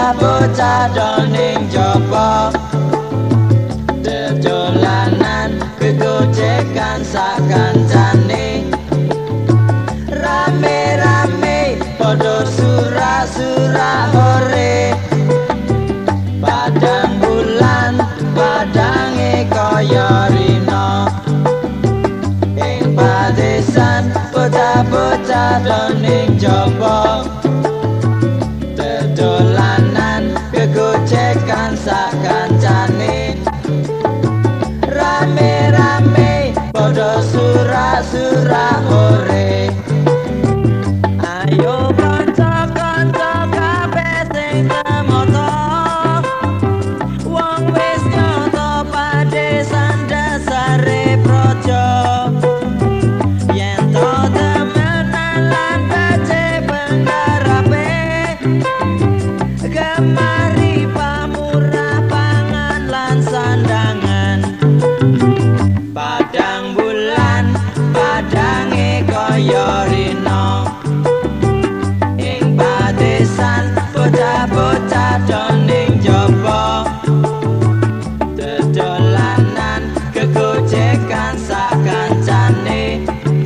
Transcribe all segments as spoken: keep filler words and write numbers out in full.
bocah-bocah doning jopo dedolanan gegojekan sak kancane rame-rame podo sura-sura hore padang bulan padange kaya rina ing padesan bocah-bocah doning jopo dedolanan gegojekan sak kancane rame-rame podo sura-sura hore ayo kanca-kanca kabeh sing temoto wong wis nyoto padesan dasare praja yen to temenan lan becik penggarape gemari pamurah pangan lan sandangan padang bulan padange kaya rina ing padesan bocah-bocah doning jopo dedolanan gegojekan sak kancane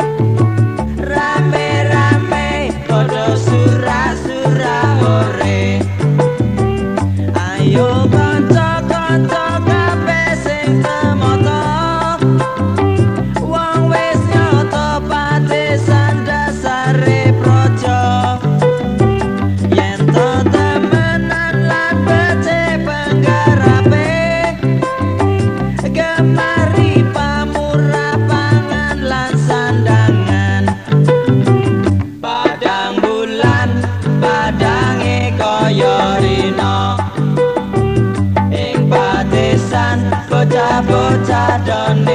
rame-rame podo sura-sura hore ayo kanca-kanca kabeh sing temoto wong wis nyoto padesan dasare praja yen to temenan lan becik penggarape gemari pamurah pangan lan sandangan padang bulan padange kaya rina ing padesan bocah-bocah doning